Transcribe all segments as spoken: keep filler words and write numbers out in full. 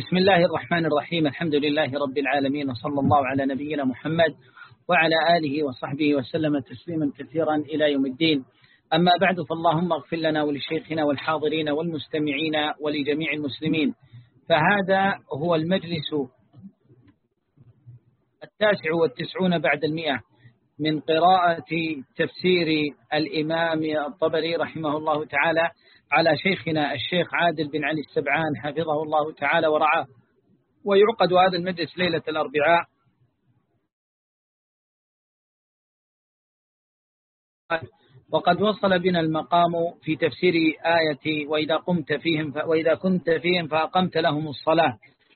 بسم الله الرحمن الرحيم. الحمد لله رب العالمين، وصلى الله على نبينا محمد وعلى آله وصحبه وسلم تسليما كثيرا إلى يوم الدين. أما بعد، فاللهم اغفر لنا ولشيخنا والحاضرين والمستمعين ولجميع المسلمين. فهذا هو المجلس التاسع والتسعون بعد المئة من قراءة تفسير الإمام الطبري رحمه الله تعالى على شيخنا الشيخ عادل بن علي السبعان حفظه الله تعالى ورعاه. ويعقد هذا المجلس ليلة الأربعاء، وقد وصل بنا المقام في تفسير آية وإذا قمت فيهم وإذا كنت فيهم فأقمت لهم الصلاة،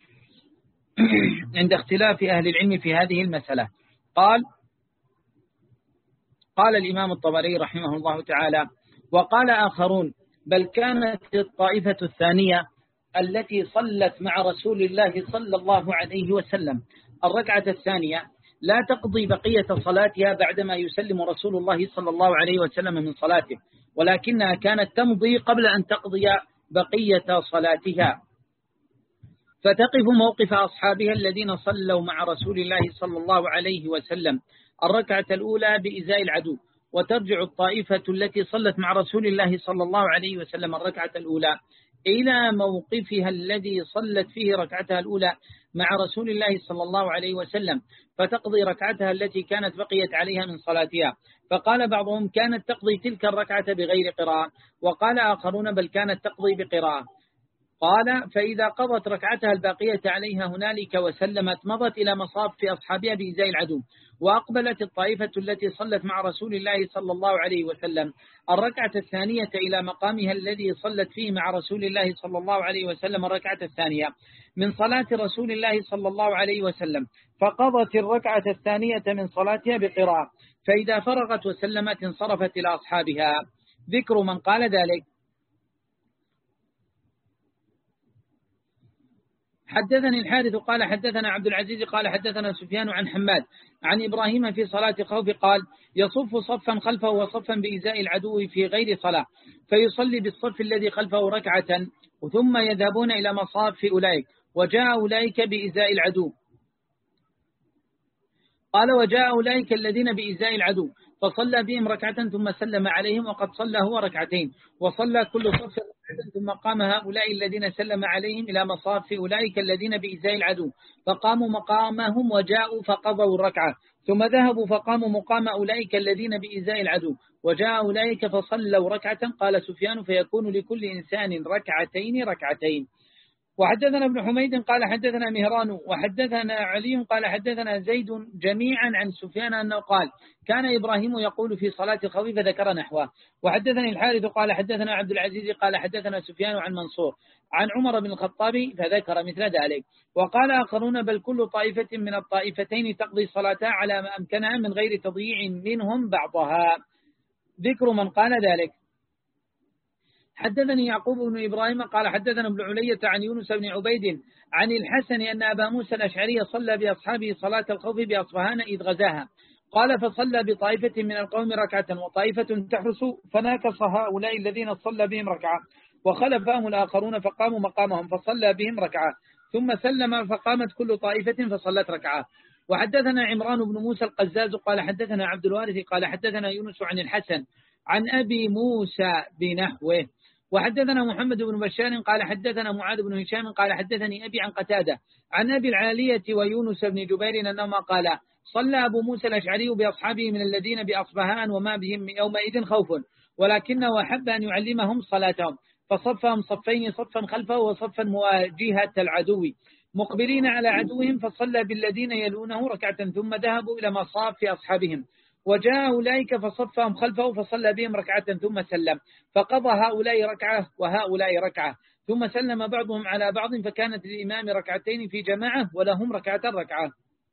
عند اختلاف أهل العلم في هذه المسألة. قال قال الإمام الطبري رحمه الله تعالى: وقال آخرون: بل كانت الطائفة الثانية التي صلت مع رسول الله صلى الله عليه وسلم الركعة الثانية لا تقضي بقية صلاتها بعدما يسلم رسول الله صلى الله عليه وسلم من صلاته، ولكنها كانت تمضي قبل أن تقضي بقية صلاتها، فتقف موقف أصحابها الذين صلوا مع رسول الله صلى الله عليه وسلم الركعة الأولى بإزاء العدو، وترجع الطائفة التي صلت مع رسول الله صلى الله عليه وسلم الركعة الأولى إلى موقفها الذي صلت فيه ركعتها الأولى مع رسول الله صلى الله عليه وسلم، فتقضي ركعتها التي كانت بقيت عليها من صلاتها. فقال بعضهم: كانت تقضي تلك الركعة بغير قراءة، وقال آخرون: بل كانت تقضي بقراءة. قال: فإذا قضت ركعتها الباقية عليها هنالك وسلمت مضت إلى مصاف في أصحابها بإزاء العدو، وأقبلت الطائفة التي صلت مع رسول الله صلى الله عليه وسلم الركعة الثانية إلى مقامها الذي صلت فيه مع رسول الله صلى الله عليه وسلم الركعة الثانية من صلاة رسول الله صلى الله عليه وسلم، فقضت الركعة الثانية من صلاتها بقراءة، فإذا فرغت وسلمت انصرفت إلى أصحابها. ذكر من قال ذلك: حدثني الحارث قال حدثنا عبد العزيز قال حدثنا سفيان عن حماد عن إبراهيم في صلاة خوف قال: يصف صفا خلفه وصفا بإزاء العدو في غير صلاة، فيصلي بالصف الذي خلفه ركعة، ثم يذهبون إلى مصاف أولئك، وجاء أولئك بإزاء العدو. قال: وجاء أولئك الذين بإزاء العدو فصلى بهم ركعة ثم سلم عليهم، وقد صلى هو ركعتين، وصلى كل صف ركعة، ثم قام هؤلاء الذين سلم عليهم إلى مصاف أولئك الذين بإزاء العدو، فقاموا مقامهم وجاءوا فقضوا الركعة، ثم ذهبوا فقاموا مقام أولئك الذين بإزاء العدو، وجاء أولئك فصلوا ركعة. قال سفيان: فيكون لكل إنسان ركعتين ركعتين. وحدثنا ابن حميد قال حدثنا مهران وحدثنا علي قال حدثنا زيد جميعا عن سفيان أنه قال: كان إبراهيم يقول في صلاة الخوف فذكر نحوه. وحدثني الحارث قال حدثنا عبد العزيز قال حدثنا سفيان عن منصور عن عمر بن الخطاب فذكر مثل ذلك. وقال آخرون: بل كل طائفة من الطائفتين تقضي صلاتها على ما أمكنها من غير تضييع منهم بعضها. ذكر من قال ذلك: حدثني يعقوب بن إبراهيم قال حدثنا ابن علية عن يونس بن عبيد عن الحسن أن أبا موسى الأشعري صلى بأصحابه صلاة الخوف بأصفهان إذ غزاها. قال: فصلى بطائفة من القوم ركعة وطائفة تحرس، فناكص هؤلاء الذين صلى بهم ركعة، وخلفهم الآخرون فقاموا مقامهم فصلى بهم ركعة، ثم سلم فقامت كل طائفة فصلت ركعة. وحدثنا عمران بن موسى القزاز قال حدثنا عبد الوارث قال حدثنا يونس عن الحسن عن أبي موسى بنحوه. وحدثنا محمد بن بشار قال حدثنا معاذ بن هشام قال حدثني أبي عن قتادة عن أبي العالية ويونس بن جبير أنهما قال: صلى أبو موسى الأشعري بأصحابه من الذين بأصفهان وما بهم يومئذ خوف، ولكنه أحب أن يعلمهم صلاتهم، فصفهم صفين، صفا خلفه وصفا مواجهة العدو مقبلين على عدوهم، فصلى بالذين يلونه ركعة، ثم ذهبوا إلى مصاف أصحابهم، وجاء أولئك فصفهم خلفه فصلى بهم ركعة ثم سلم، فقضى هؤلاء ركعة وهؤلاء ركعة، ثم سلم بعضهم على بعض، فكانت للإمام ركعتين في جماعة ولهم ركعة ركعة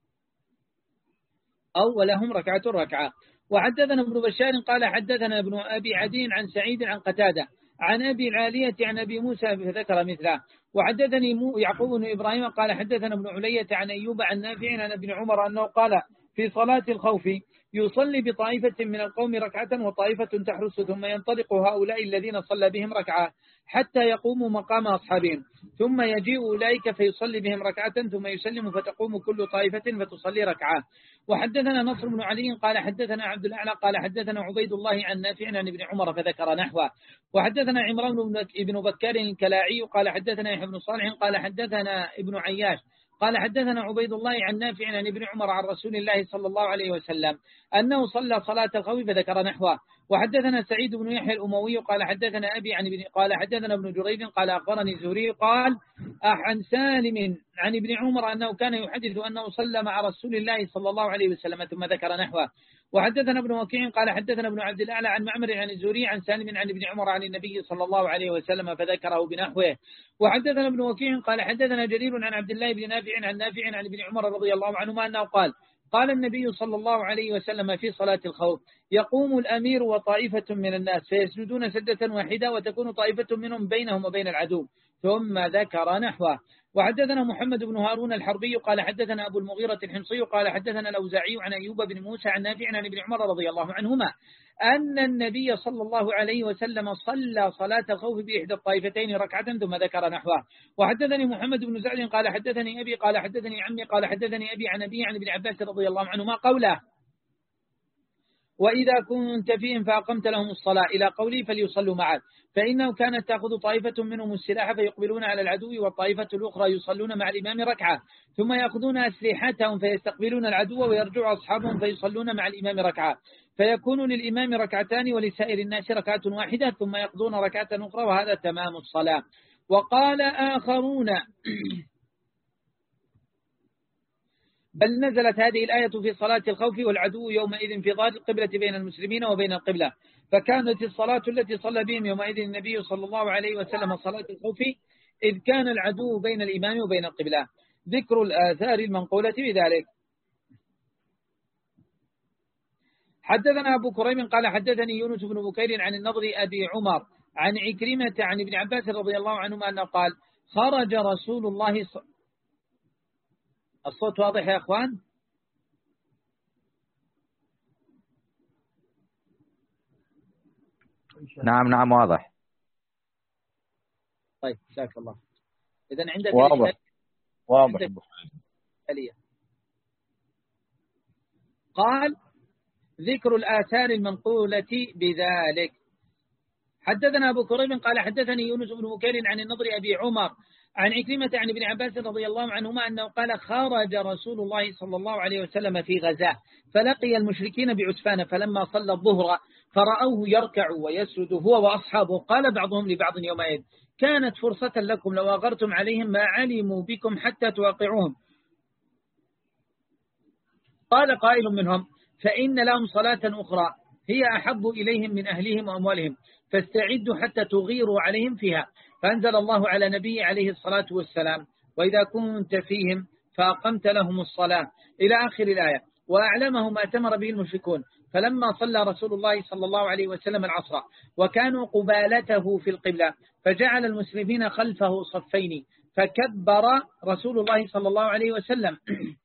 أو ولهم ركعة ركعة. وحدثنا ابن بشار قال حدثنا ابن أبي عدي عن سعيد عن قتادة عن أبي العالية عن أبي موسى فذكر مثله. وحدثني يعقوب بن إبراهيم قال حدثنا ابن علية عن أيوب عن نافع عن ابن عمر أنه قال في صلاة الخوف: يصلي بطائفة من القوم ركعة وطائفة تحرس، ثم ينطلق هؤلاء الذين صلى بهم ركعة حتى يقوموا مقام أصحابهم، ثم يجيء أولئك فيصلي بهم ركعة ثم يسلم فتقوم كل طائفة فتصلي ركعة. وحدثنا نصر بن علي قال حدثنا عبد الأعلى قال حدثنا عبيد الله عن نافع عن ابن عمر فذكر نحوه. وحدثنا عمران بن بكار الكلاعي قال حدثنا يحيى بن صالح قال حدثنا ابن عياش قال حدثنا عبيد الله عن نافع عن ابن عمر عن رسول الله صلى الله عليه وسلم أنه صلى صلاة الخوف فذكر نحوه. وحدثنا سعيد بن يحيى الأموي قال حدثنا أبي عن ابن قال حدثنا ابن جريج قال أخبرني الزهري قال عن سالم عن ابن عمر أنه كان يحدث أنه صلى مع رسول الله صلى الله عليه وسلم ثم ذكر نحوه. وحدثنا ابن وكيع قال حدثنا ابن عبد الأعلى عن معمر عن الزهري عن سالم عن ابن عمر عن النبي صلى الله عليه وسلم فذكره بنحوه. وحدثنا ابن وكيع قال حدثنا جرير عن عبد الله بن نافع عن نافع عن ابن عمر رضي الله عنهما أنه قال قال النبي صلى الله عليه وسلم في صلاة الخوف يقوم الأمير وطائفة من الناس فيسجدون سجدة واحدة وتكون طائفة منهم بينهم وبين العدو، ثم ذكر نحوه. وحدثنا محمد بن هارون الحربي قال حدثنا أبو المغيرة الحمصي قال حدثنا الأوزاعي عن أيوب بن موسى عن نافع عن ابن عمر رضي الله عنهما أن النبي صلى الله عليه وسلم صلى صلاة الخوف بإحدى الطائفتين ركعة ثم ذكر نحوه. وحدثني محمد بن زعد قال حدثني أبي قال حدثني عمي قال حدثني أبي عن أبي عن ابن عباس رضي الله عنهما قوله وإذا كنت فيهم فأقمت لهم الصلاة إلى قولي فليصلوا معك، فإنه كانت تأخذ طائفة منهم السلاح فيقبلون على العدو والطائفة الأخرى يصلون مع الإمام ركعة ثم يأخذون أسلحتهم فيستقبلون العدو ويرجع أصحابهم فيصلون مع الإمام ركعة، فيكون للإمام ركعتان ولسائر الناس ركعة واحدة ثم يقضون ركعة أخرى وهذا تمام الصلاة. وقال آخرون بل نزلت هذه الآية في صلاة الخوف والعدو يومئذ في ظاهر القبلة بين المسلمين وبين القبلة، فكانت الصلاة التي صلى بهم يومئذ النبي صلى الله عليه وسلم صلاة الخوف إذ كان العدو بين الإمام وبين القبلة. ذكر الآثار المنقولة بذلك. حدثنا أبو كريم قال حدثني يونس بن بكير عن النضر أبي عمر عن عكرمة عن ابن عباس رضي الله عنهما أنه قال خرج رسول الله ص... الصوت واضح يا أخوان؟ نعم نعم واضح. طيب جزاك الله. إذن عندك واضح واضح. قال ذكر الآثار المنقولة بذلك. حدثنا أبو كريم قال حدثني يونس بن بكير عن النضر أبي عمر عن عكرمة عن ابن عباس رضي الله عنهما أنه قال خرج رسول الله صلى الله عليه وسلم في غزاة فلقي المشركين بعسفان فلما صلى الظهر فرأوه يركع ويسجد هو وأصحابه قال بعضهم لبعض يومئذ كانت فرصة لكم لو أغرتم عليهم ما علموا بكم حتى توقعوهم. قال قائل منهم فإن لهم صلاة أخرى هي أحب إليهم من أهلهم وأموالهم فاستعدوا حتى تغيروا عليهم فيها، فأنزل الله على نبي عليه الصلاة والسلام وإذا كنت فيهم فأقمت لهم الصلاة إلى آخر الآية. وأعلمه ما أتمر به المشركون. فلما صلى رسول الله صلى الله عليه وسلم العصر وكانوا قبالته في القبلة فجعل المسلمين خلفه صفين فكبر رسول الله صلى الله عليه وسلم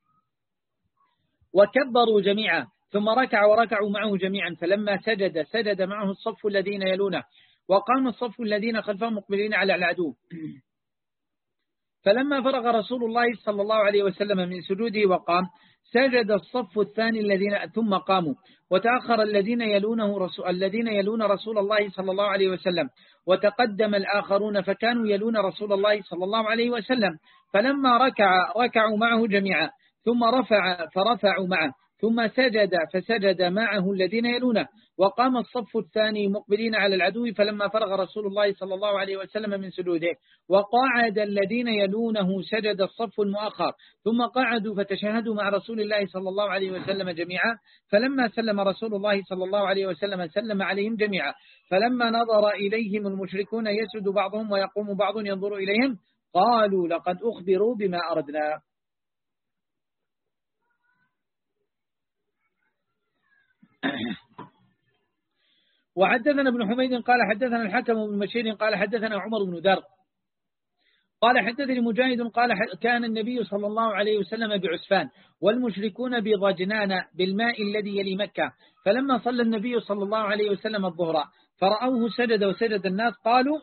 وكبروا جميعا ثم ركع وركعوا معه جميعا، فلما سجد سجد معه الصف الذين يلونه وقام الصف الذين خلفهم مقبلين على العدو. فلما فرغ رسول الله صلى الله عليه وسلم من سجوده وقام سجد الصف الثاني الذين ثم قاموا وتأخر الذين يلونه رسول الذين يلون رسول الله صلى الله عليه وسلم وتقدم الآخرون فكانوا يلون رسول الله صلى الله عليه وسلم، فلما ركع ركعوا معه جميعا ثم رفع فرفعوا معه ثم سجد فسجد معه الذين يلونه وقام الصف الثاني مقبلين على العدو. فلما فرغ رسول الله صلى الله عليه وسلم من سجوده وقعد الذين يلونه سجد الصف المؤخر ثم قعدوا فتشهدوا مع رسول الله صلى الله عليه وسلم جميعا. فلما سلم رسول الله صلى الله عليه وسلم سلم عليهم جميعا. فلما نظر إليهم المشركون يسجد بعضهم ويقوم بعض ينظر إليهم قالوا لقد أخبروا بما أردنا. وحدثنا ابن حميد قال حدثنا الحكم بن بشير قال حدثنا عمر بن در قال حدثني مجاهد قال كان النبي صلى الله عليه وسلم بعسفان والمشركون بضجنان بالماء الذي يلي مكة، فلما صلى النبي صلى الله عليه وسلم الظهر فرأوه سجد وسجد الناس قالوا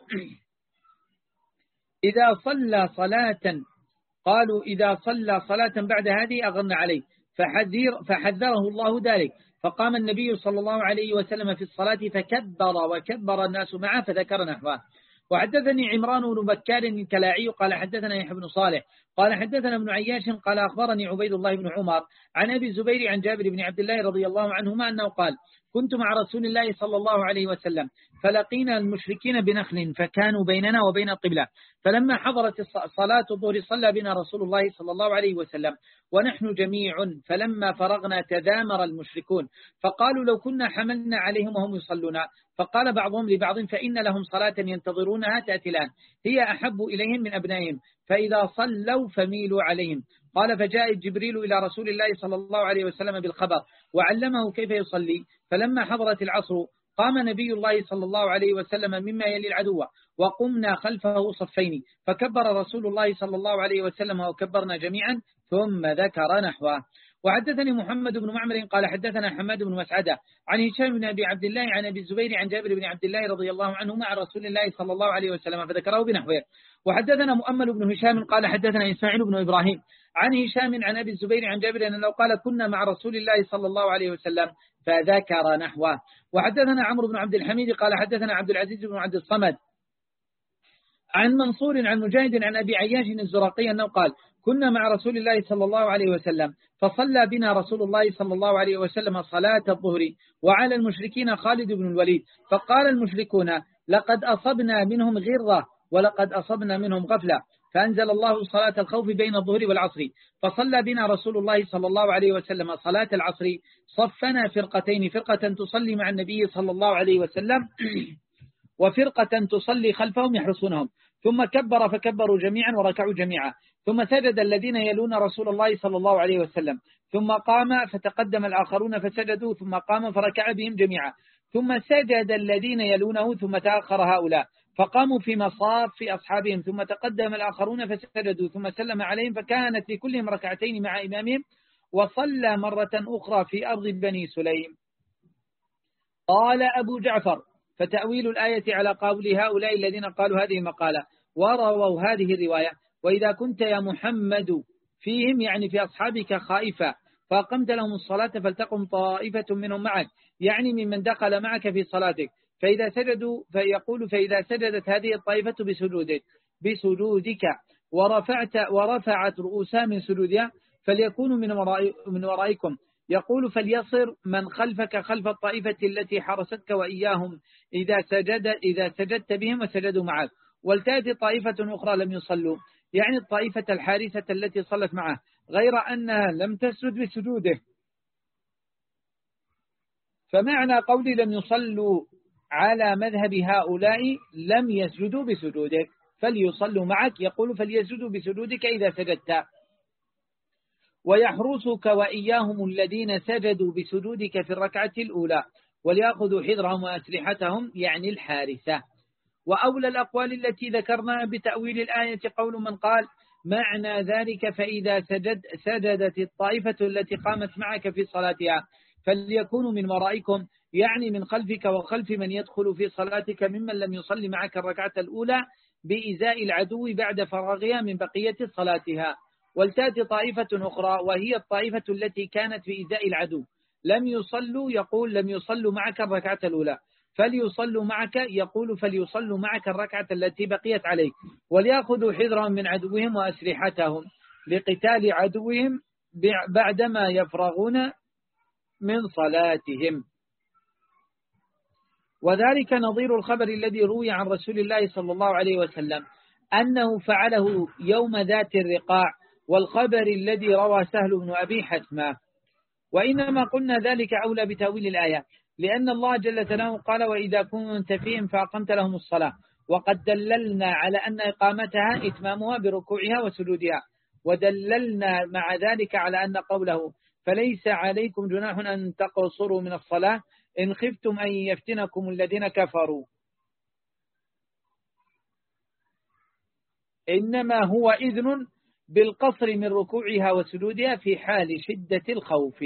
إذا صلى صلاة قالوا إذا صلى صلاة بعد هذه أغن عليه، فحذر فحذره الله ذلك، فقام النبي صلى الله عليه وسلم في الصلاة فكبر وكبر الناس معه فذكر نحوه. وحدثني عمران بن بكار الكلاعي قال حدثنا يحيى بن صالح قال حدثنا ابن عياش قال أخبرني عبيد الله بن عمر عن أبي الزبير عن جابر بن عبد الله رضي الله عنهما أنه قال كنت مع رسول الله صلى الله عليه وسلم فلقينا المشركين بنخل فكانوا بيننا وبين القبلة، فلما حضرت صلاة الظهر صلى بنا رسول الله صلى الله عليه وسلم ونحن جميع، فلما فرغنا تذامر المشركون فقالوا لو كنا حملنا عليهم وهم يصلون، فقال بعضهم لبعض فإن لهم صلاة ينتظرونها تأتي الآن هي أحب إليهم من أبنائهم، فإذا صلوا فميلوا عليهم. قال فجاء جبريل إلى رسول الله صلى الله عليه وسلم بالخبر وعلمه كيف يصلي، فلما حضرت العصر قام نبي الله صلى الله عليه وسلم مما يلي العدو وقمنا خلفه صفين، فكبر رسول الله صلى الله عليه وسلم وكبرنا جميعا ثم ذكر نحوه. وحدثني محمد بن معمر قال حدثنا حماد بن مسعدة عن هشام بن أبي عبد الله عن أبي الزبير عن جابر بن عبد الله رضي الله عنه مع رسول الله صلى الله عليه وسلم فذكره بنحوه. وحدثنا مؤمل بن هشام قال حدثنا إسماعيل بن إبراهيم عن هشام عن أبي الزبير عن جابر أنه قال كنا مع رسول الله صلى الله عليه وسلم فذكر نحوه. وحدثنا عمرو بن عبد الحميد قال حدثنا عبد العزيز بن عبد الصمد عن منصور عن مجاهد عن أبي عياش الزرقي أنه قال كنا مع رسول الله صلى الله عليه وسلم فصلى بنا رسول الله صلى الله عليه وسلم صلاة الظهر وعلى المشركين خالد بن الوليد، فقال المشركون لقد أصبنا منهم غرة ولقد أصبنا منهم غفلة، فأنزل الله صلاة الخوف بين الظهر والعصر، فصلى بنا رسول الله صلى الله عليه وسلم صلاة العصر صفنا فرقتين، فرقة تصلي مع النبي صلى الله عليه وسلم وفرقة تصلي خلفهم يحرسونهم، ثم كبر فكبروا جميعا وركعوا جميعا، ثم سجد الذين يلون رسول الله صلى الله عليه وسلم، ثم قام فتقدم الآخرون فسجدوا، ثم قام فركع بهم جميعا، ثم سجد الذين يلونه ثم تأخر هؤلاء فقاموا في مصاف أصحابهم، ثم تقدم الآخرون فسجدوا، ثم سلم عليهم فكانت لكلهم ركعتين مع إمامهم، وصلى مرة أخرى في أرض بني سليم. قال أبو جعفر فتأويل الآية على قول هؤلاء الذين قالوا هذه المقالة ورووا هذه الرواية وإذا كنت يا محمد فيهم يعني في أصحابك خائفا فأقمت لهم الصلاة فلتقم طائفة منهم معك يعني ممن دخل معك في صلاتك، فإذا سجدوا فيقول فإذا سجدت هذه الطائفة بسجودك بسجودك ورفعت ورفعت رؤوسها من سجودها فليكونوا من وراء من ورائكم، يقول فليصر من خلفك خلف الطائفة التي حرستك وإياهم إذا سجد إذا سجدت بهم وسجدوا معك، ولتأتي طائفة أخرى لم يصلوا يعني الطائفة الحارسة التي صلت معه غير أنها لم تسجد بسجوده، فمعنى قولي لم يصلوا على مذهب هؤلاء لم يسجدوا بسجودك فليصلوا معك، يقول فليسجدوا بسجودك إذا سجدت، ويحرسك وإياهم الذين سجدوا بسجودك في الركعة الأولى وليأخذوا حذرهم وأسلحتهم يعني الحارسة. وأولى الأقوال التي ذكرنا بتأويل الآية قول من قال معنى ذلك فإذا سجد سجدت الطائفة التي قامت معك في صلاتها فليكونوا من ورائكم يعني من خلفك وخلف من يدخل في صلاتك ممن لم يصلي معك الركعة الأولى بإزاء العدو بعد فراغها من بقية صلاتها، ولتأتي طائفة أخرى وهي الطائفة التي كانت في إزاء العدو لم يصلوا، يقول لم يصلوا معك الركعة الأولى فليصلوا معك، يقول فليصلوا معك الركعة التي بقيت عليك، وليأخذوا حذرهم من عدوهم وأسلحتهم لقتال عدوهم بعدما يفرغون من صلاتهم. وذلك نظير الخبر الذي روي عن رسول الله صلى الله عليه وسلم أنه فعله يوم ذات الرقاع، والخبر الذي روى سهل بن أبي حتمة. وإنما قلنا ذلك أولى بتأويل الآية لأن الله جل جلاله قال وإذا كنت فيهم فأقمت لهم الصلاة، وقد دللنا على أن إقامتها إتمامها بركوعها وسجودها، ودللنا مع ذلك على أن قوله فليس عليكم جناح أن تقصروا من الصلاة إن خفتم أن يفتنكم الذين كفروا. إنما هو إذن بالقصر من ركوعها وسجودها في حال شدة الخوف.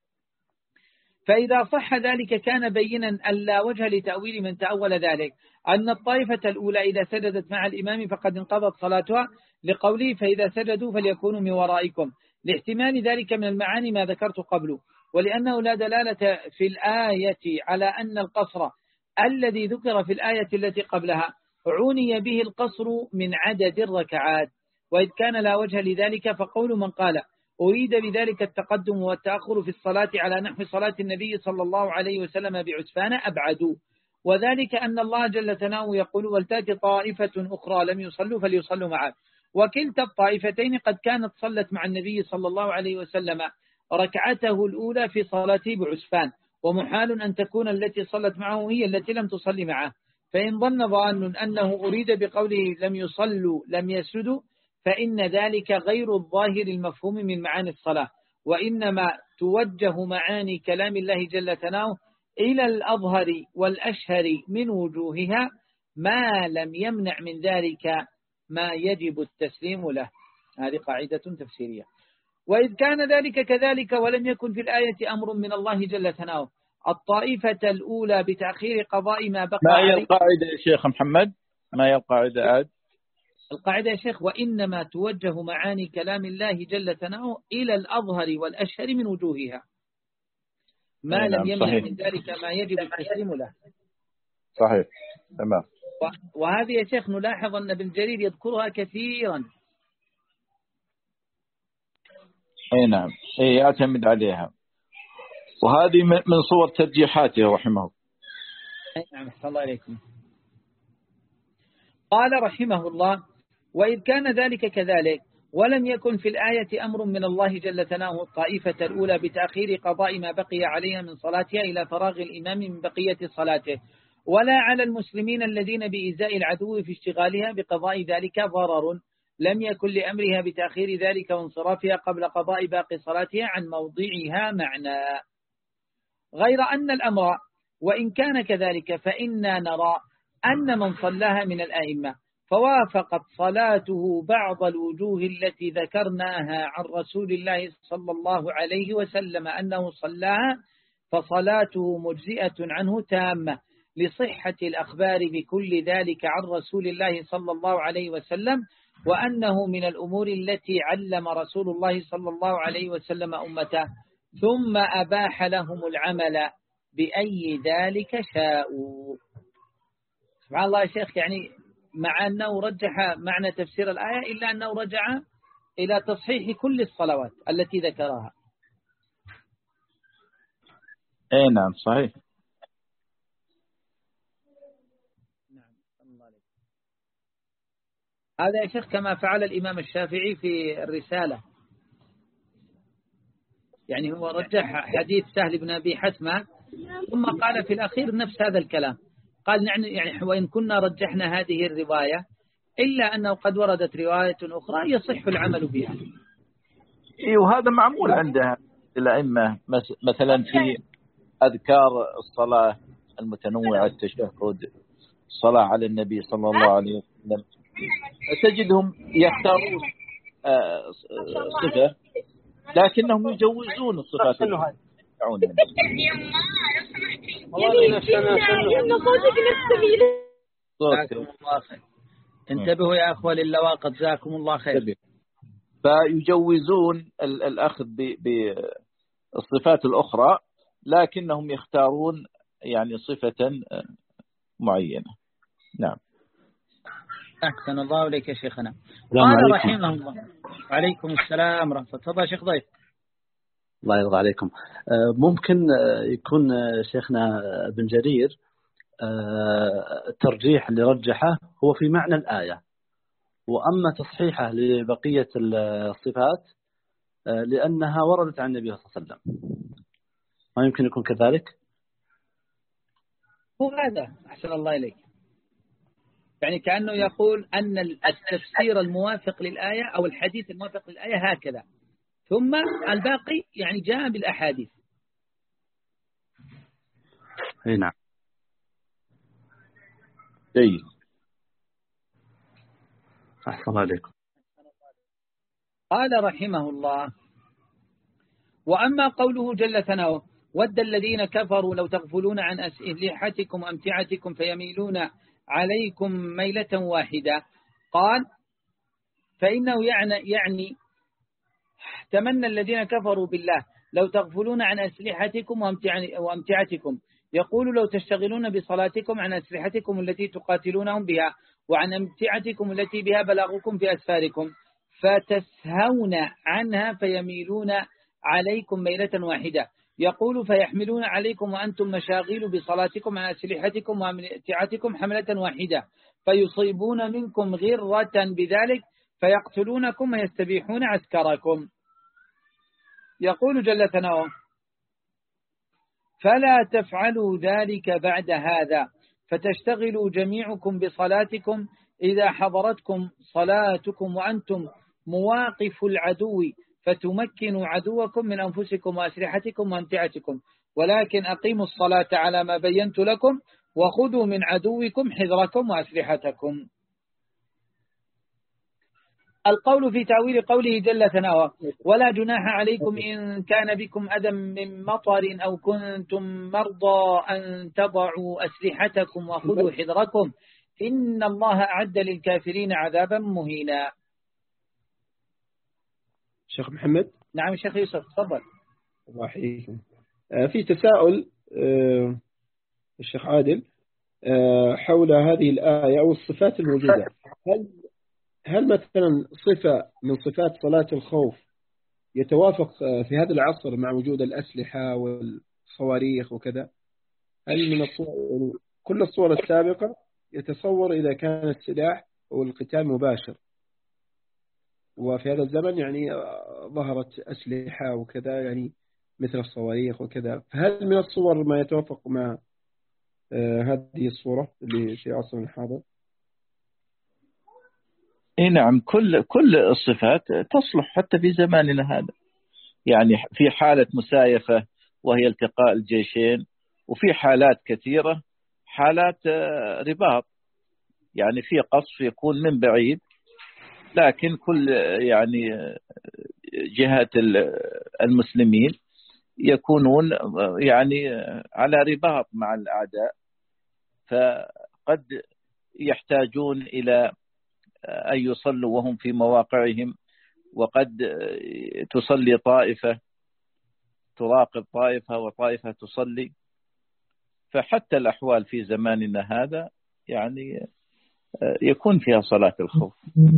فإذا صح ذلك كان بينا أن لا وجه لتأويل من تأول ذلك، أن الطائفة الأولى إذا سجدت مع الإمام فقد انقضت صلاتها، لقوله فإذا سجدوا فليكونوا من ورائكم، لاحتمال ذلك من المعاني ما ذكرت قبله، ولأنه لا دلالة في الآية على أن القصر الذي ذكر في الآية التي قبلها عني به القصر من عدد الركعات، وإذ كان لا وجه لذلك فقول من قال أريد بذلك التقدم والتأخر في الصلاة على نحو صلاة النبي صلى الله عليه وسلم بعسفان أبعد، وذلك أن الله جل ثناؤه يقول ولتأتي طائفة أخرى لم يصلوا فليصلوا معه، وكلتا الطائفتين قد كانت صلت مع النبي صلى الله عليه وسلم ركعته الأولى في صلاته بعسفان، ومحال أن تكون التي صلت معه هي التي لم تصلي معه، فإن ظن ظان أنه أريد بقوله لم يصلوا لم يسجدوا فإن ذلك غير الظاهر المفهوم من معاني الصلاة، وإنما توجه معاني كلام الله جل ثناؤه إلى الأظهر والأشهر من وجوهها ما لم يمنع من ذلك ما يجب التسليم له. هذه قاعدة تفسيرية. وإذ كان ذلك كذلك ولم يكن في الآية أمر من الله جل ثناؤه الطائفة الأولى بتأخير قضاء ما بقى ما هي القاعدة يا شيخ محمد؟ ما هي القاعدة عاد؟ القاعدة يا شيخ وإنما توجه معاني كلام الله جل ثناؤه إلى الأظهر والأشهر من وجوهها ما نعم لم يمنع صحيح. من ذلك ما يجب التسليم له. صحيح تمام. وهذه يا شيخ نلاحظ أن ابن جرير يذكرها كثيرا. أي نعم أي يعتمد عليها، وهذه من صور ترجيحاته رحمه الله. نعم أحسن الله عليكم. قال رحمه الله وإذ كان ذلك كذلك ولم يكن في الآية أمر من الله جل ثناؤه الطائفة الأولى بتأخير قضاء ما بقي عليها من صلاتها إلى فراغ الإمام من بقية صلاته، ولا على المسلمين الذين بإزاء العدو في اشتغالها بقضاء ذلك ضرر، لم يكن لأمرها بتأخير ذلك وانصرافها قبل قضاء باقي صلاتها عن موضعها معنى، غير أن الأمر وإن كان كذلك فإنا نرى أن من صلاها من الآئمة فوافقت صلاته بعض الوجوه التي ذكرناها عن رسول الله صلى الله عليه وسلم أنه صلاها فصلاته مجزئة عنه تامة، لصحة الأخبار بكل ذلك عن رسول الله صلى الله عليه وسلم، وأنه من الأمور التي علم رسول الله صلى الله عليه وسلم أمته، ثم أباح لهم العمل بأي ذلك شاءوا. سبحان الله يا شيخ، يعني مع أنه رجح معنى تفسير الآية إلا أنه رجع إلى تصحيح كل الصلوات التي ذكرها. أي نعم صحيح. هذا يا شيخ كما فعل الإمام الشافعي في الرسالة، يعني هو رجح حديث سهل بن أبي حتمة ثم قال في الأخير نفس هذا الكلام، قال يعني وإن كنا رجحنا هذه الرواية إلا أنه قد وردت رواية أخرى يصح العمل بها. إيه وهذا معمول عندها الأئمة، مثلا في أذكار الصلاة المتنوعة، التشهد، الصلاة على النبي صلى الله عليه وسلم، تجدهم يختارون صفة لكنهم يجوزون الصفات اللي يدعون منها. انتبهوا يا أخوة للواقع، جزاكم الله خير. فيجوزون الأخذ بالصفات الأخرى لكنهم يختارون يعني صفة معينة. نعم. أحسن الله إليك يا شيخنا. قال رحمه الله. وعليكم السلام ورحمة الله. تفضل شيخ ضيف. الله يرضى عليكم. ممكن يكون شيخنا ابن جرير الترجيح اللي رجحه هو في معنى الآية، وأما تصحيحه لبقية الصفات لأنها وردت عن النبي صلى الله عليه وسلم. ما يمكن يكون كذلك؟ هو هذا أحسن الله إليك، يعني كأنه يقول أن التفسير الموافق للآية أو الحديث الموافق للآية هكذا، ثم الباقي يعني جاء بالأحاديث. اي نعم. جيد. أحسن عليكم. قال رحمه الله: وأما قوله جل ثناؤه: ود الذين كفروا لو تغفلون عن أسلحتكم وأمتعتكم فيميلون عليكم ميلة واحدة، قال: فإنه يعني, يعني تمنى الذين كفروا بالله لو تغفلون عن أسلحتكم وأمتعتكم، يقول لو تشتغلون بصلاتكم عن أسلحتكم التي تقاتلونهم بها وعن أمتعتكم التي بها بلاغكم في أسفاركم، فتسهون عنها فيميلون عليكم ميلة واحدة، يقول فيحملون عليكم وأنتم مشاغيل بصلاتكم عن أسلحتكم وأمتعتكم حملة واحدة، فيصيبون منكم غرة بذلك فيقتلونكم ويستبيحون عسكركم. يقول جل ثناؤه: فلا تفعلوا ذلك بعد هذا، فتشتغلوا جميعكم بصلاتكم إذا حضرتكم صلاتكم وأنتم مواقف العدو، فتمكنوا عدوكم من أنفسكم وأسلحتكم وأمتعتكم، ولكن أقيموا الصلاة على ما بينت لكم وخذوا من عدوكم حذركم وأسلحتكم. القول في تأويل قوله جل ثناؤه: ولا جناح عليكم إن كان بكم أذى من مطر أو كنتم مرضى أن تضعوا أسلحتكم وخذوا حذركم إن الله أعد للكافرين عذابا مهينا. شيخ محمد. نعم شيخ يوسف تفضل. الله يحييكم. في تساؤل الشيخ عادل حول هذه الآية أو الصفات الموجودة، هل هل مثلا صفة من صفات صلاة الخوف يتوافق في هذا العصر مع وجود الأسلحة والصواريخ وكذا؟ هل من الصور كل الصور السابقة يتصور إذا كان السلاح والقتال مباشر، وفي هذا الزمن يعني ظهرت أسلحة وكذا يعني مثل الصواريخ وكذا، فهل من الصور ما يتوافق مع هذه الصورة اللي في عصرنا الحاضر؟ اي نعم، كل كل الصفات تصلح حتى في زماننا هذا، يعني في حالة مسايفة وهي التقاء الجيشين، وفي حالات كثيرة حالات رباط، يعني في قصف يكون من بعيد، لكن كل يعني جهات المسلمين يكونون يعني على رباط مع الأعداء، فقد يحتاجون إلى أن يصلوا وهم في مواقعهم، وقد تصلي طائفة تراقب طائفة وطائفة تصلي، فحتى الأحوال في زماننا هذا يعني يكون فيها صلاة الخوف.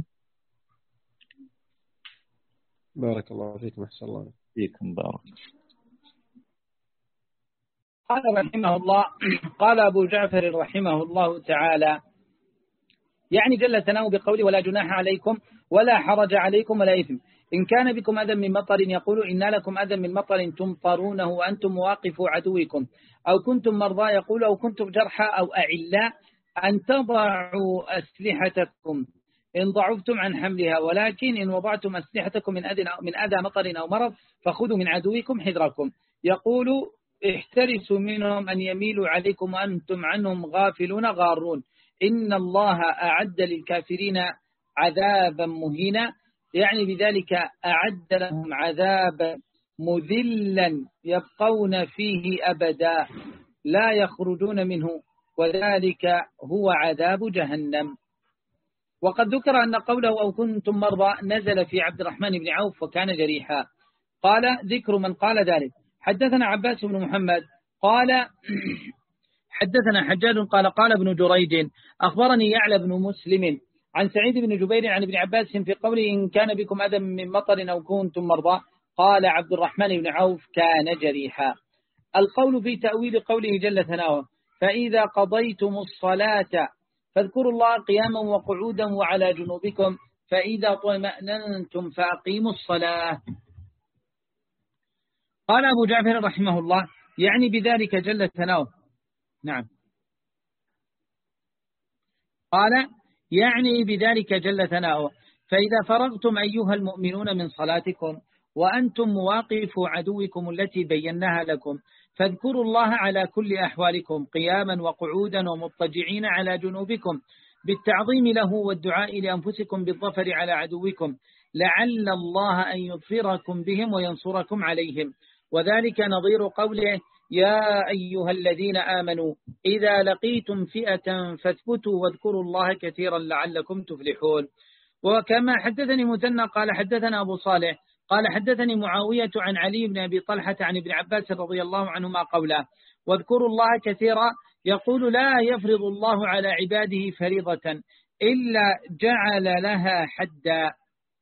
بارك الله فيكم، أحسن الله فيكم، بارك. قال رحمه الله: قال أبو جعفر رحمه الله تعالى: يعني جل ثناؤه بقوله ولا جناح عليكم ولا حرج عليكم ولا إثم إن كان بكم أذى من مطر، يقول إن لكم أذى من مطر تمطرونه وأنتم مواقفوا عدوكم، أو كنتم مرضى، يقول أو كنتم جرحى أو أعلاء أن تضعوا أسلحتكم إن ضعفتم عن حملها، ولكن إن وضعتم أسلحتكم من أذى من أذى مطر أو مرض فخذوا من عدوكم حذركم، يقول احترسوا منهم أن يميلوا عليكم وأنتم عنهم غافلون غارون، إن الله أعد للكافرين عذابا مهينا، يعني بذلك أعد لهم عذابا مذلا يبقون فيه أبدا لا يخرجون منه، وذلك هو عذاب جهنم. وقد ذكر أن قوله أو كنتم مرضى نزل في عبد الرحمن بن عوف وكان جريحا. قال ذكر من قال ذلك: حدثنا عباس بن محمد قال حدثنا حجاج قال قال ابن جريج أخبرني يعلى بن مسلم عن سعيد بن جبير عن ابن عباس في قوله إن كان بكم أذى من مطر أو كنتم مرضى، قال عبد الرحمن بن عوف كان جريحا. القول في تأويل قوله جل ثناؤه: فإذا قضيتم الصلاة فاذكروا الله قياما وقعودا وعلى جنوبكم فإذا طمأننتم فأقيموا الصلاة. قال أبو جعفر رحمه الله: يعني بذلك جل ثناؤه. نعم. قال يعني بذلك جل ثناؤه: فإذا فرغتم أيها المؤمنون من صلاتكم وأنتم مواقفوا عدوكم التي بيناها لكم فاذكروا الله على كل أحوالكم قياما وقعودا ومضطجعين على جنوبكم، بالتعظيم له والدعاء لأنفسكم بالظفر على عدوكم لعل الله أن يظفركم بهم وينصركم عليهم. وذلك نظير قوله يا أيها الذين آمنوا إذا لقيتم فئة فاثبتوا واذكروا الله كثيرا لعلكم تفلحون. وكما حدثني مثنى قال حدثنا أبو صالح قال حدثني معاوية عن علي بن أبي طلحة عن ابن عباس رضي الله عنهما قوله واذكروا الله كثيرا يقول لا يفرض الله على عباده فريضة إلا جعل لها حدا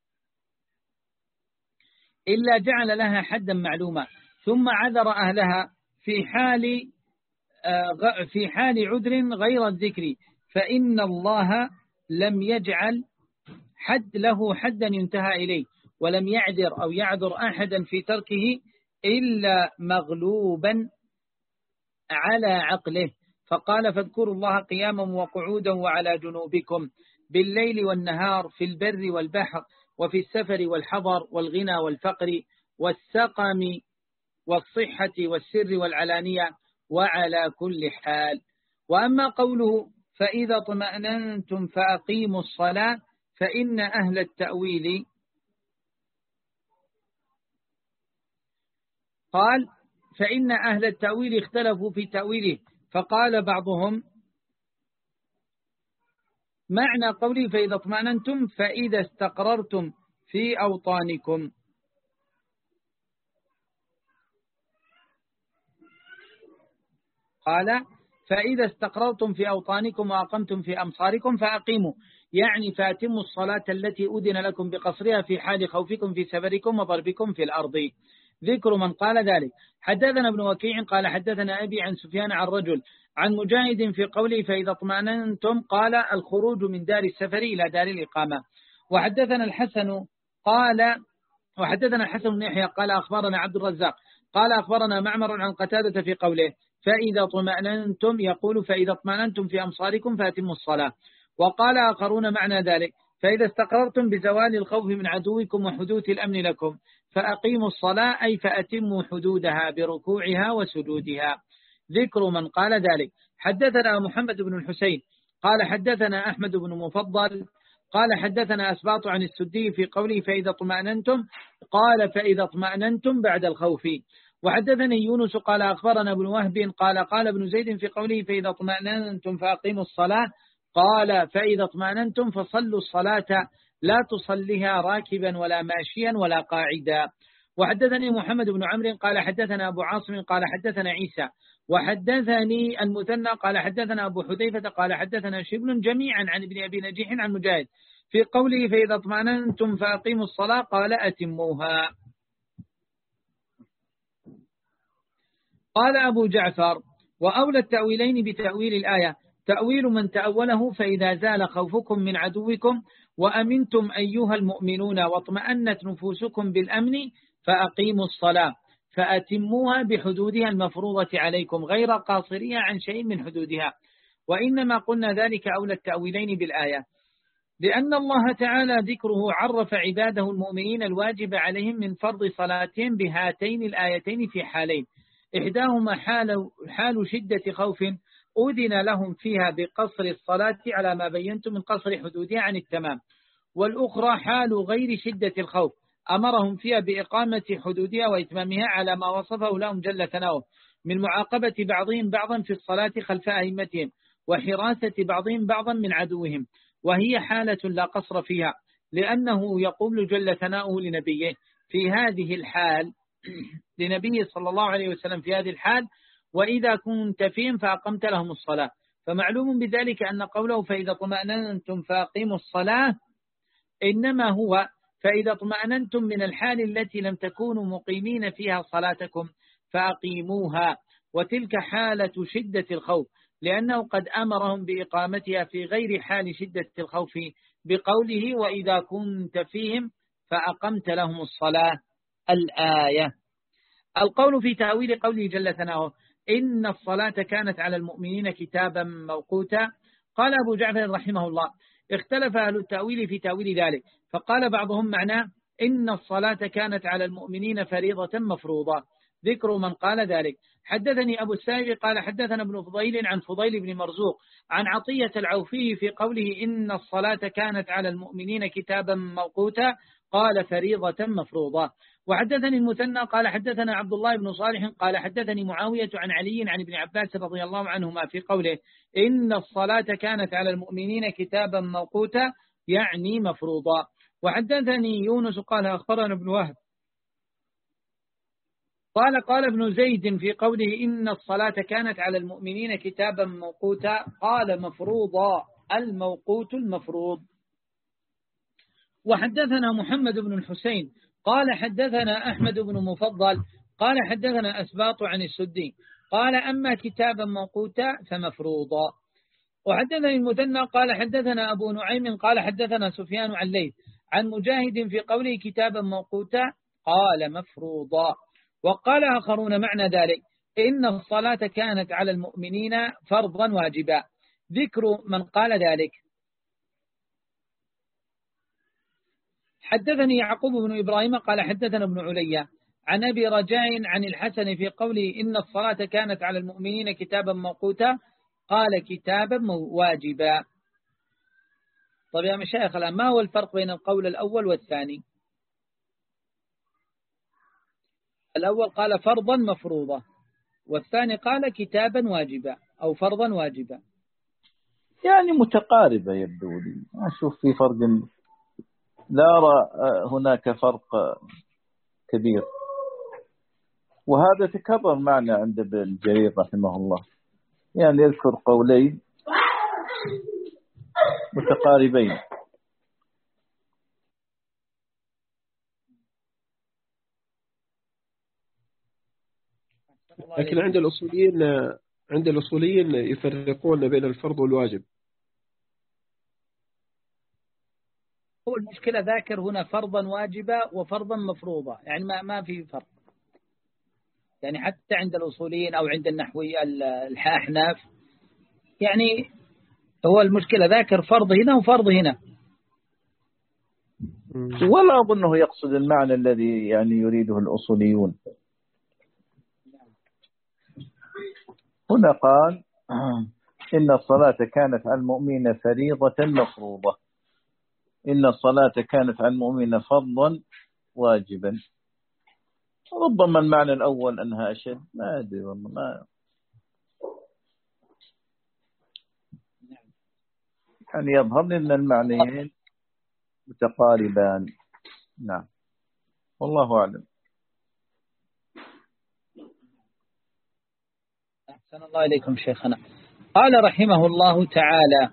إلا جعل لها حدا معلوما ثم عذر أهلها في حال في حال عذر غير الذكر فإن الله لم يجعل حد له حدا ينتهى إليه ولم يعذر أو يعذر أحدا في تركه إلا مغلوبا على عقله. فقال فاذكروا الله قياما وقعودا وعلى جنوبكم بالليل والنهار في البر والبحر وفي السفر والحضر والغنى والفقر والسقم والصحة والسر والعلانية وعلى كل حال. وأما قوله فإذا اطمأننتم فأقيموا الصلاة فإن أهل التأويل قال فإن أهل التأويل اختلفوا في تأويله فقال بعضهم معنى قوله فإذا اطمأننتم فإذا استقررتم في أوطانكم قال فإذا استقررتم في أوطانكم وأقمتم في أمصاركم فأقيموا يعني فأتموا الصلاة التي أذن لكم بقصرها في حال خوفكم في سفركم وضربكم في الأرض. ذكر من قال ذلك حدثنا ابن وكيع قال حدثنا أبي عن سفيان عن رجل عن مجاهد في قوله فإذا اطمأننتم قال الخروج من دار السفر إلى دار الإقامة. وحدثنا الحسن قال وحدثنا الحسن بن يحيى قال أخبرنا عبد الرزاق قال أخبرنا معمر عن قتادة في قوله فإذا اطمأننتم يقول فإذا اطمأننتم في أمصاركم فأتموا الصلاة. وقال آخرون معنى ذلك فإذا استقررتم بزوال الخوف من عدوكم وحدوث الأمن لكم فأقيموا الصلاة أي فأتموا حدودها بركوعها وسجودها. ذكر من قال ذلك حدثنا محمد بن الحسين قال حدثنا أحمد بن مفضل قال حدثنا أسباط عن السدي في قوله فإذا اطمأننتم قال فإذا اطمأننتم بعد الخوف. وحدثني يونس قال أخبرنا ابن وهب قال قال ابن زيد في قوله فإذا اطمأننتم فأقيموا الصلاة قال فإذا اطمأننتم فصلوا الصلاة لا تصليها راكبا ولا ماشيا ولا قاعدا. وحدثني محمد بن عمرو قال حدثنا أبو عاصم قال حدثنا عيسى وحدثني المثنى قال حدثنا أبو حذيفة قال حدثنا شبل جميعا عن ابن أبي نجيح عن مجاهد في قوله فإذا اطمأننتم فأقيموا الصلاة قال أتموها. قال أبو جعفر وأولى التأويلين بتأويل الآية تأويل من تأوله فإذا زال خوفكم من عدوكم وأمنتم أيها المؤمنون واطمأنت نفوسكم بالأمن فأقيموا الصلاة فأتموها بحدودها المفروضة عليكم غير قاصرية عن شيء من حدودها. وإنما قلنا ذلك أولى التأويلين بالآية لأن الله تعالى ذكره عرف عباده المؤمنين الواجب عليهم من فرض صلاتهم بهاتين الآيتين في حالين إحداهما حال, حال شدة خوف أذن لهم فيها بقصر الصلاة على ما بينت من قصر حدودها عن التمام والأخرى حال غير شدة الخوف أمرهم فيها بإقامة حدودها وإتمامها على ما وصفه لهم جل ثناؤه من معاقبة بعضهم بعضا في الصلاة خلف أئمتهم وحراسة بعضهم بعضا من عدوهم وهي حالة لا قصر فيها لأنه يقول جل ثناؤه لنبيه في هذه الحال لنبيه صلى الله عليه وسلم في هذه الحال وإذا كنت فيهم فأقمت لهم الصلاة. فمعلوم بذلك أن قوله فإذا اطمأننتم فأقيموا الصلاة إنما هو فإذا اطمأننتم من الحال التي لم تكونوا مقيمين فيها صلاتكم فأقيموها وتلك حالة شدة الخوف لأنه قد أمرهم بإقامتها في غير حال شدة الخوف بقوله وإذا كنت فيهم فأقمت لهم الصلاة الآية. القول في تأويل قوله جل ثناؤه إن الصلاة كانت على المؤمنين كتابا موقوتا. قال أبو جعفر رحمه الله اختلف أهل التأويل في تأويل ذلك فقال بعضهم معناه إن الصلاة كانت على المؤمنين فريضة مفروضة. ذكر من قال ذلك حدثني أبو السائب قال حدثنا ابن فضيل عن فضيل بن مرزوق عن عطية العوفي في قوله إن الصلاة كانت على المؤمنين كتابا موقوتا قال فريضة مفروضة. وحدثني المثنى قال حدثنا عبد الله بن صالح قال حدثني معاوية عن علي عن ابن عباس رضي الله عنهما في قوله إن الصلاة كانت على المؤمنين كتابا موقوتا يعني مفروضا. وحدثني يونس قال أخبرنا ابن وهب قال قال ابن زيد في قوله إن الصلاة كانت على المؤمنين كتابا موقوتا قال مفروضا الموقوت المفروض. وحدثنا محمد بن الحسين قال حدثنا أحمد بن مفضل قال حدثنا أسباط عن السدي قال أما كتابا موقوتا فمفروضا. وحدثني المثنى قال حدثنا أبو نعيم قال حدثنا سفيان عن ليث عن مجاهد في قوله كتابا موقوتا قال مفروضا. وقال آخرون معنى ذلك إن الصلاة كانت على المؤمنين فرضا واجبا. ذكر من قال ذلك حدثني يعقوب بن إبراهيم قال حدثنا ابن عليا عن أبي رجاء عن الحسن في قوله إن الصلاة كانت على المؤمنين كتابا موقوتا قال كتابا واجبا. طيب يا مشايخ الآن ما هو الفرق بين القول الأول والثاني؟ الأول قال فرضا مفروضا والثاني قال كتابا واجبا أو فرضا واجبا. يعني متقاربة يبدو لي، أشوف في فرق، لا أرى هناك فرق كبير. وهذا تكرر معنا عند ابن جرير رحمه الله، يعني يذكر قولين متقاربين. لكن عند الأصوليين عند الأصوليين يفرقون بين الفرض والواجب. هو المشكلة ذاكر هنا فرضا واجبا وفرضا مفروضا، يعني ما ما في فرق. يعني حتى عند الأصوليين أو عند النحوي الأحناف يعني هو المشكلة ذاكر فرض هنا وفرض هنا. ولا أظنه يقصد المعنى الذي يعني يريده الأصوليون. هنا قال إن الصلاة كانت على المؤمنين فريضة مفروضة، إن الصلاة كانت على المؤمنين فرضا واجبا. ربما المعنى الأول أنها أشد، ما أدري والله، ما يعني يظهر لنا المعنيين متقاربان. نعم والله أعلم. أحسن الله إليكم شيخنا. قال رحمه الله تعالى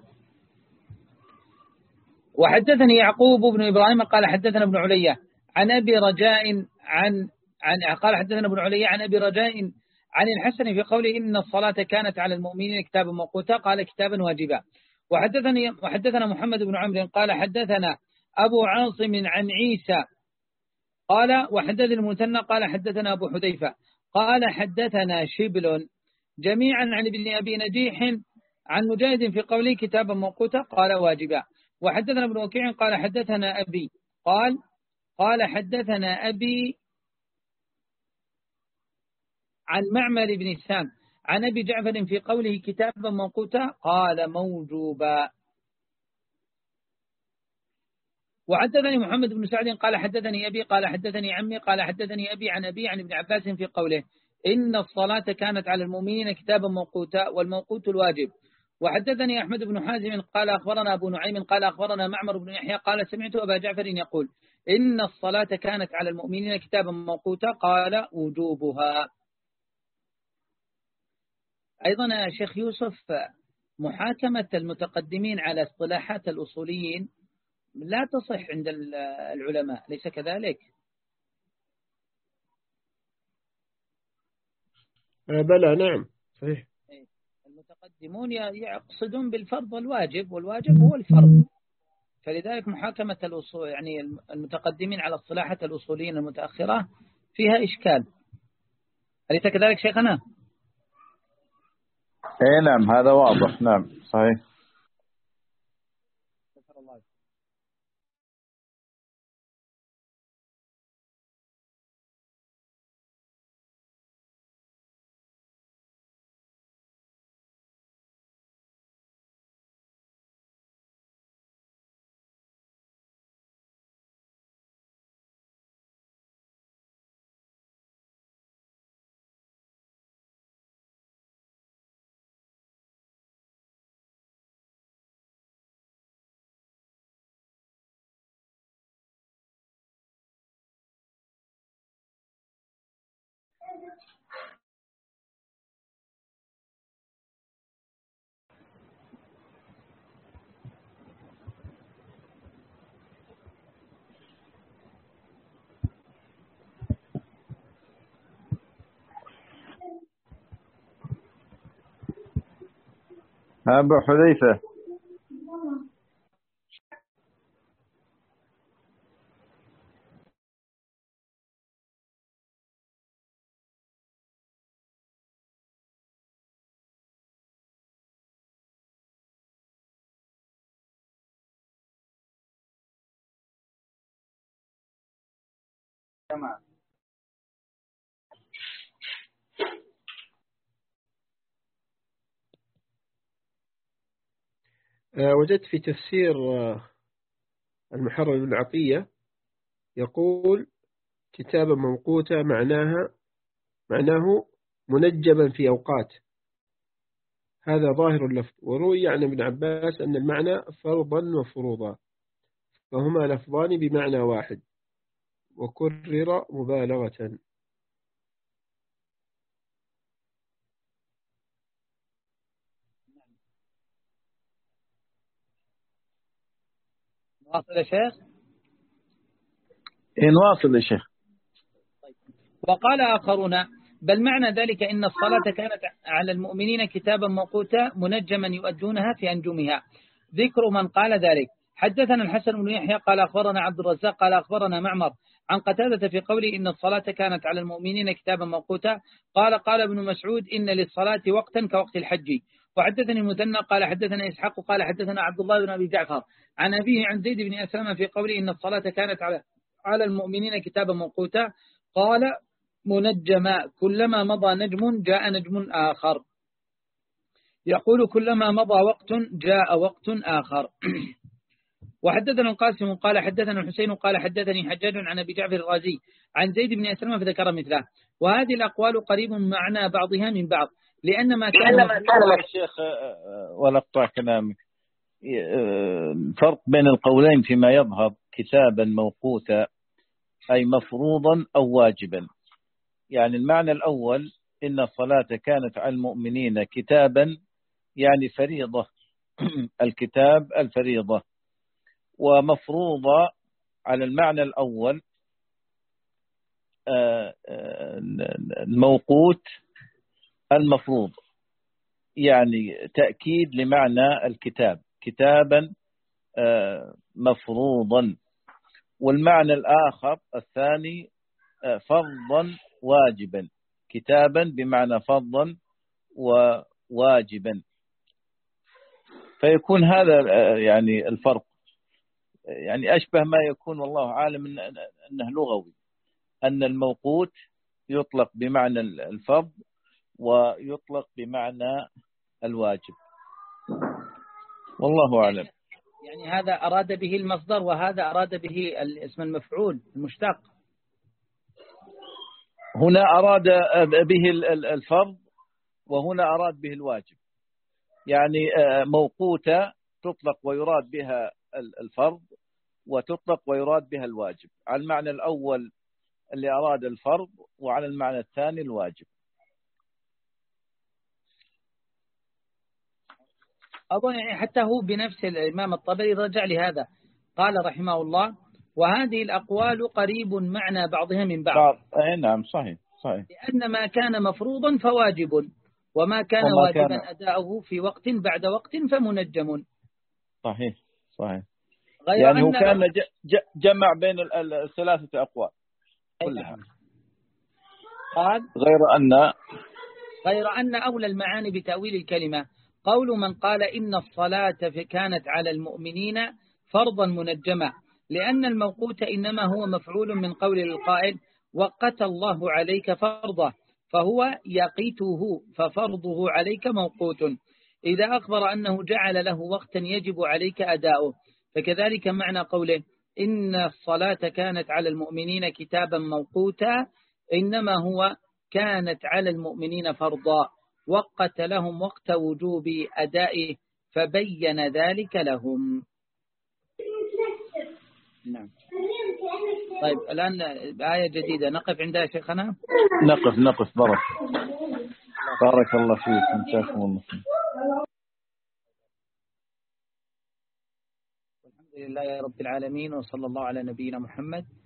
وحدثني يعقوب بن إبراهيم قال حدثنا ابن عليا عن أبي رجاء عن عن قال حدثنا ابن عليا عن أبي رجاء عن الحسن في قوله إن الصلاة كانت على المؤمنين كتابا موقوتا قال كتابا واجبا. وحدثني وحدثنا محمد بن عمرو قال حدثنا أبو عاصم عن عيسى قال وحدثنا المثنى قال حدثنا أبو حذيفة قال حدثنا شبل جميعا عن ابن أبي نجيح عن مجاهد في قوله كتابا موقوتا قال واجبا. وحدثنا ابن وكيع قال حدثنا أبي قال قال حدثنا أبي عن معمر بن سام عن أبي جعفر في قوله كتابا موقوتا قال موجوبا. وحدثني محمد بن سعد قال حدثني أبي قال حدثني عمي قال حدثني أبي عن أبي عن ابن عباس في قوله إن الصلاة كانت على المؤمنين كتابا موقوتا والموقوت الواجب. وحدثني أحمد بن حازم قال أخبرنا أبو نعيم قال أخبرنا معمر بن يحيى قال سمعت أبا جعفر يقول إن الصلاة كانت على المؤمنين كتابا موقوتا قال وجوبها. أيضا يا شيخ يوسف محاكمة المتقدمين على اصطلاحات الأصوليين لا تصح عند العلماء، ليس كذلك؟ بلى نعم صحيح. المتقدمون يقصدون بالفرض والواجب، والواجب هو الفرض، فلذلك محاكمة الأصول يعني المتقدمين على اصطلاحات الأصوليين المتأخرة فيها إشكال. أليس كذلك شيخنا؟ اي نعم هذا واضح. نعم صحيح. أبو حذيفة. تمام. وجدت في تفسير المحرر بن عطية يقول كتابا موقوتا معناها معناه منجما في أوقات، هذا ظاهر اللفظ. وروي عن ابن عباس أن المعنى فرضا وفروضا، فهما لفظان بمعنى واحد، وكرر مبالغة. واصل يا شيخ؟ إن واصل يا شيخ. وقال آخرون بل معنى ذلك إن الصلاة كانت على المؤمنين كتابا موقوتا منجما يؤدونها في أنجمها. ذكر من قال ذلك: حدثنا الحسن بن يحيى قال أخبرنا عبد الرزاق قال أخبرنا معمر عن قتادة في قوله إن الصلاة كانت على المؤمنين كتابا موقوتا قال قال ابن مسعود إن للصلاة وقتا كوقت الحج. وحدثني المثنى قال حدثنا إسحاق قال حدثنا عبد الله بن أبي جعفر عن أبيه عن زيد بن أسلم في قوله إن الصلاة كانت على على المؤمنين كتابا موقوتا قال منجما كلما مضى نجم جاء نجم آخر، يقول كلما مضى وقت جاء وقت آخر. وحدثنا القاسم قال حدثنا الحسين قال حدثني حجاج عن أبي جعفر الرازي عن زيد بن أسلم فذكر مثله. وهذه الأقوال قريب معنى بعضها من بعض، لأن ما كان الشيخ ولا اقطع كلامك، فرق بين القولين فيما يظهر كتابا موقوتا أي مفروضا أو واجبا. يعني المعنى الأول إن الصلاة كانت على المؤمنين كتابا يعني فريضة الكتاب الفريضة، ومفروضة على المعنى الأول الموقوت المفروض، يعني تأكيد لمعنى الكتاب كتابا مفروضا. والمعنى الآخر الثاني فرضا واجبا، كتابا بمعنى فرضا وواجبا. فيكون هذا يعني الفرق، يعني أشبه ما يكون والله عالم أنه لغوي، أن الموقوت يطلق بمعنى الفرض ويطلق بمعنى الواجب، والله أعلم. يعني هذا أراد به المصدر وهذا أراد به اسم المفعول المشتق. هنا أراد به الفرض وهنا أراد به الواجب، يعني موقوتة تطلق ويراد بها الفرض وتطلق ويراد بها الواجب، على المعنى الأول اللي أراد الفرض وعلى المعنى الثاني الواجب. أظن يعني حتى هو بنفس الإمام الطبري رجع لهذا، قال رحمه الله وهذه الأقوال قريب معنى بعضها من بعض. أي نعم صحيح صحيح، لأن ما كان مفروضا فواجب، وما كان وما واجبا كان... أداؤه في وقت بعد وقت فمنجم. صحيح صحيح، غير يعني هو أن كان جمع بين الثلاثة أقوال كلها. قال غير أن غير أن أولى المعاني بتأويل الكلمة قول من قال إن الصلاة كانت على المؤمنين فرضا منجما، لأن الموقوت إنما هو مفعول من قول القائل وقت الله عليك فرضه، فهو يقيته ففرضه عليك موقوت. إذا أخبر أنه جعل له وقتا يجب عليك أداؤه، فكذلك معنى قوله إن الصلاة كانت على المؤمنين كتابا موقوتا إنما هو كانت على المؤمنين فرضا، وقت لهم وقت وجوب أدائه فبين ذلك لهم. نعم. طيب الآن آية جديدة نقف عندها شيخنا. نقف نقف بارك بارك الله فيكم، جزاكم الله خير. الحمد لله رب العالمين، وصلى الله على نبينا محمد.